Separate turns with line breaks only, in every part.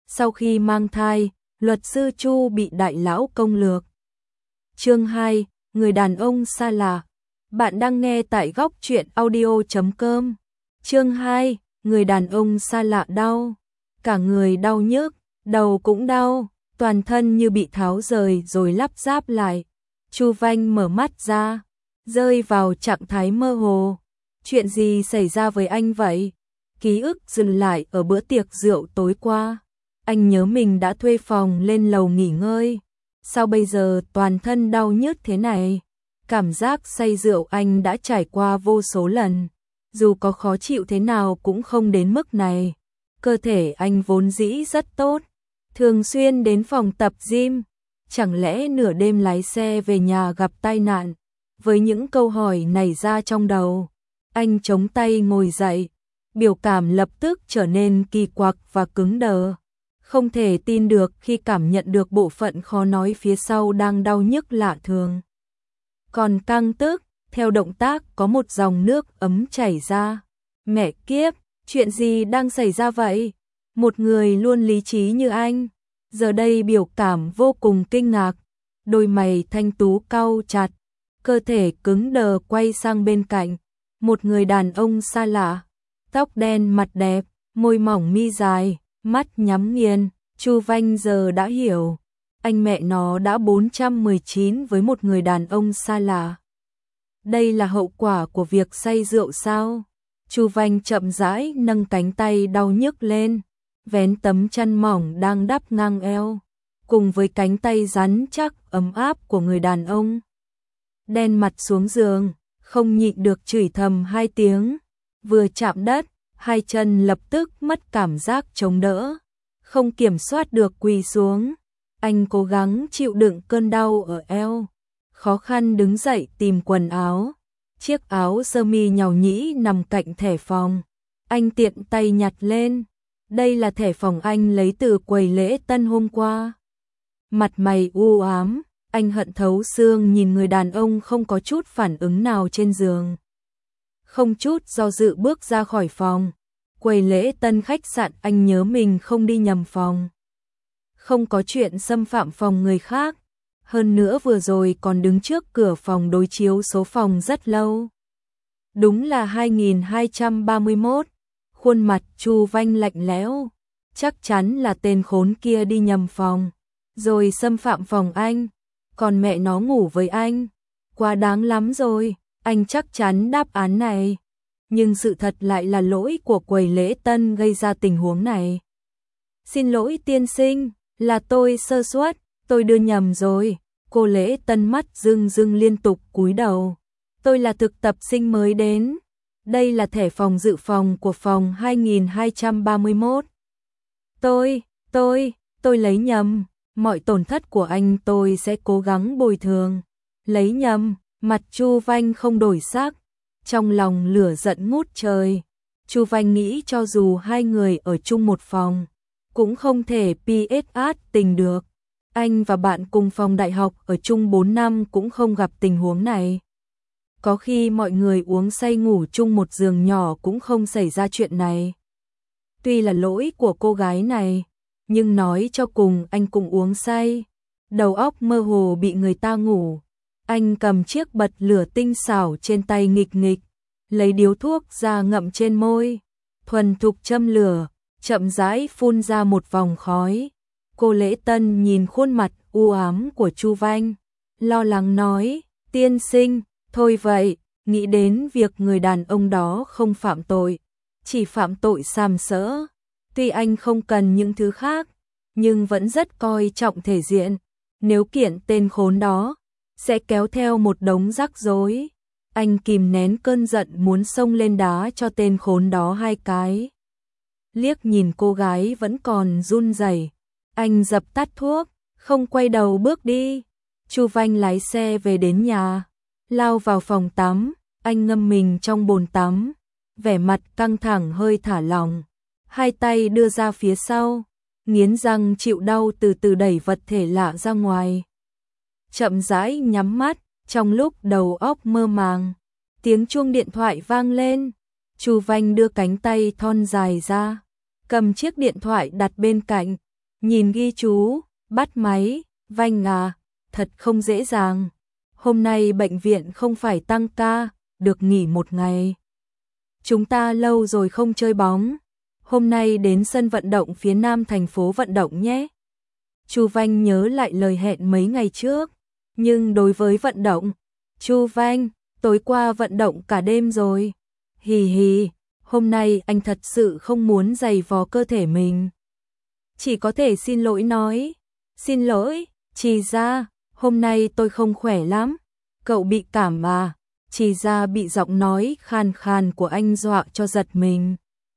Sau khi mang thai, luật sư Chu bị đại lão công lược. Chương 2, người đàn ông xa lạ. Bạn đang nghe tại góc truyện audio.com. Chương 2, người đàn ông xa lạ đau. Cả người đau nhức, đầu cũng đau, toàn thân như bị tháo rời rồi lắp ráp lại. Chu Vanh mở mắt ra, rơi vào trạng thái mơ hồ. Chuyện gì xảy ra với anh vậy? Ký ức dừng lại ở bữa tiệc rượu tối qua. Anh nhớ mình đã thuê phòng lên lầu nghỉ ngơi. Sao bây giờ toàn thân đau nhức thế này? Cảm giác say rượu anh đã trải qua vô số lần. Dù có khó chịu thế nào cũng không đến mức này. Cơ thể anh vốn dĩ rất tốt. Thường xuyên đến phòng tập gym. Chẳng lẽ nửa đêm lái xe về nhà gặp tai nạn? Với những câu hỏi nảy ra trong đầu, anh chống tay ngồi dậy. Biểu cảm lập tức trở nên kỳ quặc và cứng đờ. Không thể tin được khi cảm nhận được bộ phận khó nói phía sau đang đau nhức lạ thường. Còn căng tức, theo động tác có một dòng nước ấm chảy ra. Mẹ kiếp, chuyện gì đang xảy ra vậy? Một người luôn lý trí như anh, giờ đây biểu cảm vô cùng kinh ngạc. Đôi mày thanh tú cau chặt, cơ thể cứng đờ quay sang bên cạnh. Một người đàn ông xa lạ, tóc đen mặt đẹp, môi mỏng mi dài, mắt nhắm nghiền. Chu Vanh giờ đã hiểu, anh mẹ nó đã 419 với một người đàn ông xa lạ. Đây là hậu quả của việc say rượu sao? Chu Vanh chậm rãi nâng cánh tay đau nhức lên, vén tấm chăn mỏng đang đắp ngang eo, cùng với cánh tay rắn chắc ấm áp của người đàn ông. Đen mặt xuống giường, không nhịn được chửi thầm 2 tiếng, vừa chạm đất, 2 chân lập tức mất cảm giác chống đỡ, không kiểm soát được quỳ xuống. Anh cố gắng chịu đựng cơn đau ở eo, khó khăn đứng dậy tìm quần áo. Chiếc áo sơ mi nhàu nhĩ nằm cạnh thẻ phòng. Anh tiện tay nhặt lên. Đây là thẻ phòng anh lấy từ quầy lễ tân hôm qua. Mặt mày u ám, anh hận thấu xương nhìn người đàn ông không có chút phản ứng nào trên giường. Không chút do dự bước ra khỏi phòng. Quầy lễ tân khách sạn, anh nhớ mình không đi nhầm phòng. Không có chuyện xâm phạm phòng người khác. Hơn nữa vừa rồi còn đứng trước cửa phòng đối chiếu số phòng rất lâu. Đúng là 2231. Khuôn mặt Chu Vanh lạnh lẽo. Chắc chắn là tên khốn kia đi nhầm phòng, rồi xâm phạm phòng anh. Còn mẹ nó ngủ với anh. Quá đáng lắm rồi, anh chắc chắn đáp án này. Nhưng sự thật lại là lỗi của quầy lễ tân gây ra tình huống này. Xin lỗi tiên sinh, là tôi sơ suất, tôi đưa nhầm rồi. Cô lễ tân mắt rưng rưng liên tục cúi đầu. Tôi là thực tập sinh mới đến. Đây là thẻ phòng dự phòng của phòng 2231. Tôi lấy nhầm. Mọi tổn thất của anh tôi sẽ cố gắng bồi thường. Lấy nhầm, mặt Chu Vanh không đổi sắc. Trong lòng lửa giận ngút trời. Chu Vanh nghĩ cho dù hai người ở chung một phòng, cũng không thể PSS tình được. Anh và bạn cùng phòng đại học ở chung 4 năm cũng không gặp tình huống này. Có khi mọi người uống say ngủ chung một giường nhỏ cũng không xảy ra chuyện này. Tuy là lỗi của cô gái này, nhưng nói cho cùng anh cũng uống say. Đầu óc mơ hồ bị người ta ngủ. Anh cầm chiếc bật lửa tinh xảo trên tay nghịch nghịch, lấy điếu thuốc ra ngậm trên môi, thuần thục châm lửa, chậm rãi phun ra một vòng khói. Cô lễ tân nhìn khuôn mặt u ám của Chu Vanh, lo lắng nói, tiên sinh, thôi vậy, nghĩ đến việc người đàn ông đó không phạm tội, chỉ phạm tội sàm sỡ. Tuy anh không cần những thứ khác, nhưng vẫn rất coi trọng thể diện. Nếu kiện tên khốn đó, sẽ kéo theo một đống rắc rối. Anh kìm nén cơn giận muốn xông lên đá cho tên khốn đó 2 cái. Liếc nhìn cô gái vẫn còn run rẩy, anh dập tắt thuốc, không quay đầu bước đi. Chu Vanh lái xe về đến nhà, lao vào phòng tắm, anh ngâm mình trong bồn tắm, vẻ mặt căng thẳng hơi thả lỏng, 2 tay đưa ra phía sau, nghiến răng chịu đau từ từ đẩy vật thể lạ ra ngoài. Chậm rãi nhắm mắt, trong lúc đầu óc mơ màng, tiếng chuông điện thoại vang lên. Chu Vanh đưa cánh tay thon dài ra, cầm chiếc điện thoại đặt bên cạnh, Nhìn ghi chú, bắt máy, vanh à, thật không dễ dàng. Hôm nay bệnh viện không phải tăng ca, được nghỉ một ngày. Chúng ta lâu rồi không chơi bóng. Hôm nay đến sân vận động phía nam thành phố vận động nhé. Chu Vanh nhớ lại lời hẹn mấy ngày trước. Nhưng đối với vận động, Chu Vanh, tối qua vận động cả đêm rồi. Hì hì, hôm nay anh thật sự không muốn giày vò cơ thể mình. Chỉ có thể xin lỗi nói. Xin lỗi, Trì Gia, hôm nay tôi không khỏe lắm. Cậu bị cảm à? Trì Gia bị giọng nói khàn khàn của anh dọa cho giật mình.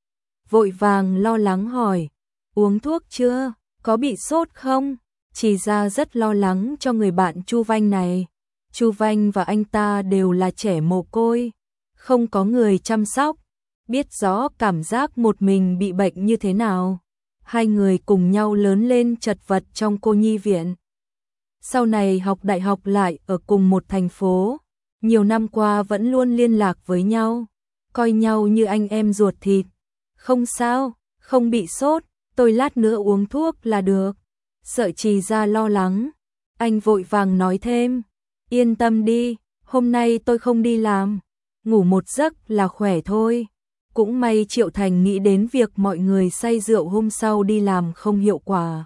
Vội vàng lo lắng hỏi, uống thuốc chưa? Có bị sốt không? Trì Gia rất lo lắng cho người bạn Chu Vanh này. Chu Vanh và anh ta đều là trẻ mồ côi, không có người chăm sóc, biết rõ cảm giác một mình bị bệnh như thế nào. Hai người cùng nhau lớn lên chật vật trong cô nhi viện. Sau này học đại học lại ở cùng một thành phố, nhiều năm qua vẫn luôn liên lạc với nhau, coi nhau như anh em ruột thịt. Không sao, không bị sốt, tôi lát nữa uống thuốc là được. Sợ Trì Gia lo lắng, anh vội vàng nói thêm, yên tâm đi, hôm nay tôi không đi làm, ngủ một giấc là khỏe thôi. Cũng may Triệu Thành nghĩ đến việc mọi người say rượu hôm sau đi làm không hiệu quả,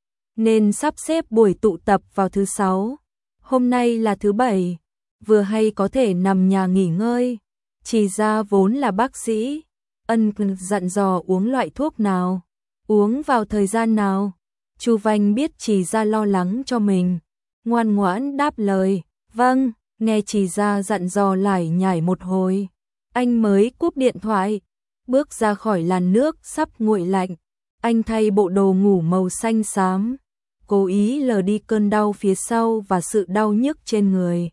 nên sắp xếp buổi tụ tập vào thứ 6. Hôm nay là thứ 7, vừa hay có thể nằm nhà nghỉ ngơi. Trì Gia vốn là bác sĩ, ân dặn dò uống loại thuốc nào, uống vào thời gian nào. Chu Vanh biết Trì Gia lo lắng cho mình, ngoan ngoãn đáp lời, vâng. Nghe Trì Gia dặn dò lải nhải một hồi, anh mới cúp điện thoại, bước ra khỏi làn nước sắp nguội lạnh. Anh thay bộ đồ ngủ màu xanh xám, cố ý lờ đi cơn đau phía sau và sự đau nhức trên người.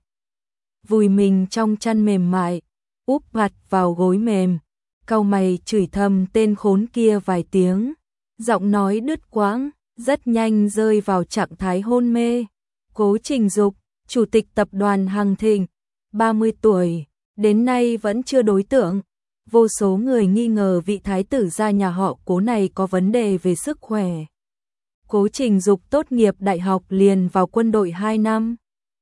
Vùi mình trong chăn mềm mại, úp mặt vào gối mềm, cau mày chửi thầm tên khốn kia vài tiếng, giọng nói đứt quãng, rất nhanh rơi vào trạng thái hôn mê. Cố Trình Dục, chủ tịch tập đoàn Hằng Thịnh, 30 tuổi, đến nay vẫn chưa đối tượng. Vô số người nghi ngờ vị thái tử gia nhà họ Cố này có vấn đề về sức khỏe. Cố Trình Dục tốt nghiệp đại học liền vào quân đội 2 năm.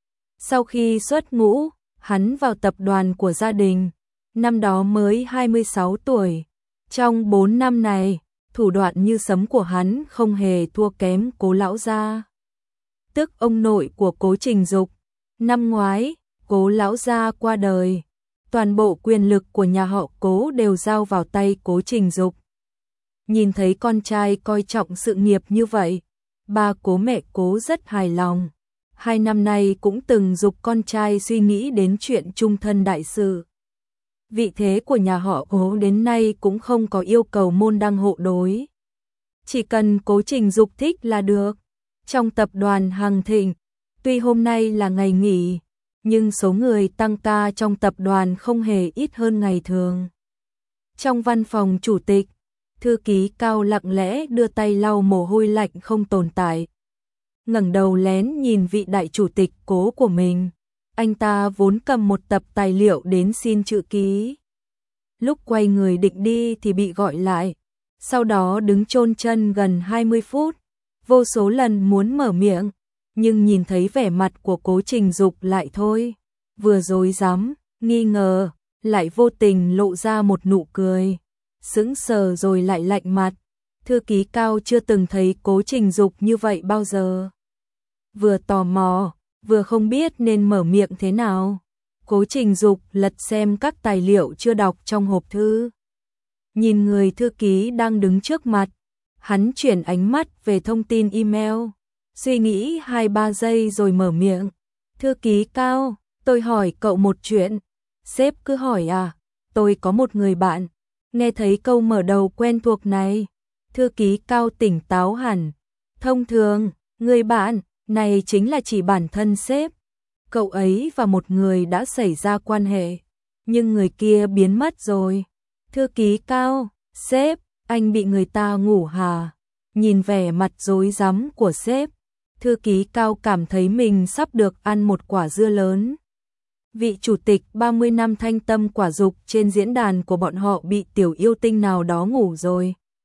Sau khi xuất ngũ, hắn vào tập đoàn của gia đình, năm đó mới 26 tuổi. Trong 4 năm này, thủ đoạn như sấm của hắn không hề thua kém Cố lão gia, tức ông nội của Cố Trình Dục. Năm ngoái, Cố lão gia qua đời, toàn bộ quyền lực của nhà họ Cố đều giao vào tay Cố Trình Dục. Nhìn thấy con trai coi trọng sự nghiệp như vậy, ba Cố mẹ Cố rất hài lòng. 2 năm nay cũng từng giục con trai suy nghĩ đến chuyện chung thân đại sự. Vị thế của nhà họ Cố đến nay cũng không có yêu cầu môn đăng hộ đối. Chỉ cần Cố Trình Dục thích là được. Trong tập đoàn Hằng Thịnh, tuy hôm nay là ngày nghỉ, nhưng số người tăng ca trong tập đoàn không hề ít hơn ngày thường. Trong văn phòng chủ tịch, thư ký Cao lặng lẽ đưa tay lau mồ hôi lạnh không tồn tại. Ngẩng đầu lén nhìn vị đại chủ tịch Cố của mình. Anh ta vốn cầm một tập tài liệu đến xin chữ ký. Lúc quay người định đi thì bị gọi lại. Sau đó đứng chôn chân gần 20 phút. Vô số lần muốn mở miệng, nhưng nhìn thấy vẻ mặt của Cố Trình Dục lại thôi. Vừa rối rắm, nghi ngờ, lại vô tình lộ ra một nụ cười. Sững sờ rồi lại lạnh mặt. Thư ký Cao chưa từng thấy Cố Trình Dục như vậy bao giờ. Vừa tò mò, vừa không biết nên mở miệng thế nào. Cố Trình Dục lật xem các tài liệu chưa đọc trong hộp thư. Nhìn người thư ký đang đứng trước mặt, hắn chuyển ánh mắt về thông tin email, suy nghĩ 2-3 giây rồi mở miệng. Thư ký Cao, tôi hỏi cậu một chuyện. Sếp cứ hỏi à? Tôi có một người bạn. Nghe thấy câu mở đầu quen thuộc này, thư ký Cao tỉnh táo hẳn. Thông thường, người bạn này chính là chỉ bản thân sếp. Cậu ấy và một người đã xảy ra quan hệ, nhưng người kia biến mất rồi. Thư ký Cao, sếp, anh bị người ta ngủ hả? Nhìn vẻ mặt rối rắm của sếp, thư ký Cao cảm thấy mình sắp được ăn một quả dưa lớn. Vị chủ tịch 30 năm thanh tâm quả dục trên diễn đàn của bọn họ bị tiểu yêu tinh nào đó ngủ rồi.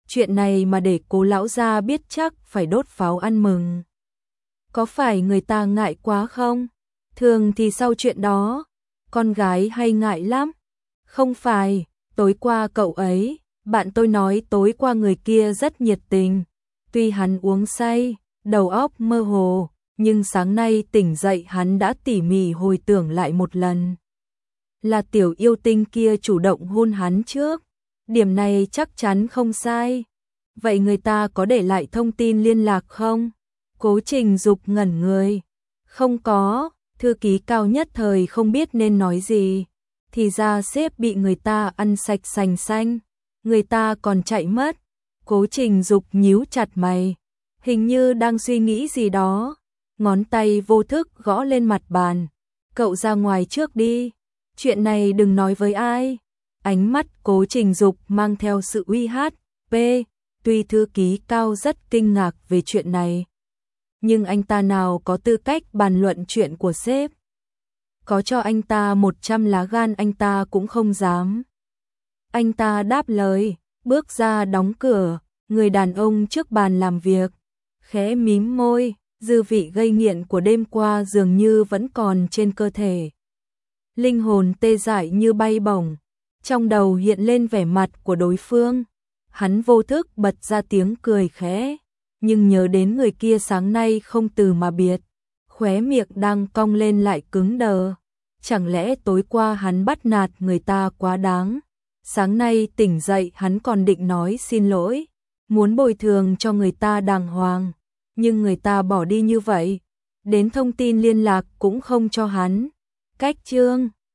chuyện này mà để Cố lão gia biết chắc phải đốt pháo ăn mừng. Có phải người ta ngại quá không? Thường thì sau chuyện đó, con gái hay ngại lắm. Không phải, tối qua cậu ấy, bạn tôi nói tối qua người kia rất nhiệt tình. Tuy hắn uống say, đầu óc mơ hồ, nhưng sáng nay tỉnh dậy hắn đã tỉ mỉ hồi tưởng lại một lần. Là tiểu yêu tinh kia chủ động hôn hắn trước. Điểm này chắc chắn không sai. Vậy người ta có để lại thông tin liên lạc không? Cố Trình Dục ngẩn người. Không có, thư ký cao nhất thời không biết nên nói gì. Thì ra sếp bị người ta ăn sạch sành xanh. Người ta còn chạy mất. Cố Trình Dục nhíu chặt mày. Hình như đang suy nghĩ gì đó. Ngón tay vô thức gõ lên mặt bàn. Cậu ra ngoài trước đi. Chuyện này đừng nói với ai. Ánh mắt Cố Trình Dục mang theo sự uy hát. Tuy thư ký cao rất kinh ngạc về chuyện này. Nhưng anh ta nào có tư cách bàn luận chuyện của sếp. Có cho anh ta 100 lá gan anh ta cũng không dám. Anh ta đáp lời, bước ra đóng cửa, người đàn ông trước bàn làm việc. Khẽ mím môi, dư vị gây nghiện của đêm qua dường như vẫn còn trên cơ thể. Linh hồn tê dại như bay bổng. Trong đầu hiện lên vẻ mặt của đối phương. Hắn vô thức bật ra tiếng cười khẽ. Nhưng nhớ đến người kia sáng nay không từ mà biệt. Khóe miệng đang cong lên lại cứng đờ. Chẳng lẽ tối qua hắn bắt nạt người ta quá đáng. Sáng nay tỉnh dậy hắn còn định nói xin lỗi. Muốn bồi thường cho người ta đàng hoàng. Nhưng người ta bỏ đi như vậy. Đến thông tin liên lạc cũng không cho hắn. Cách chương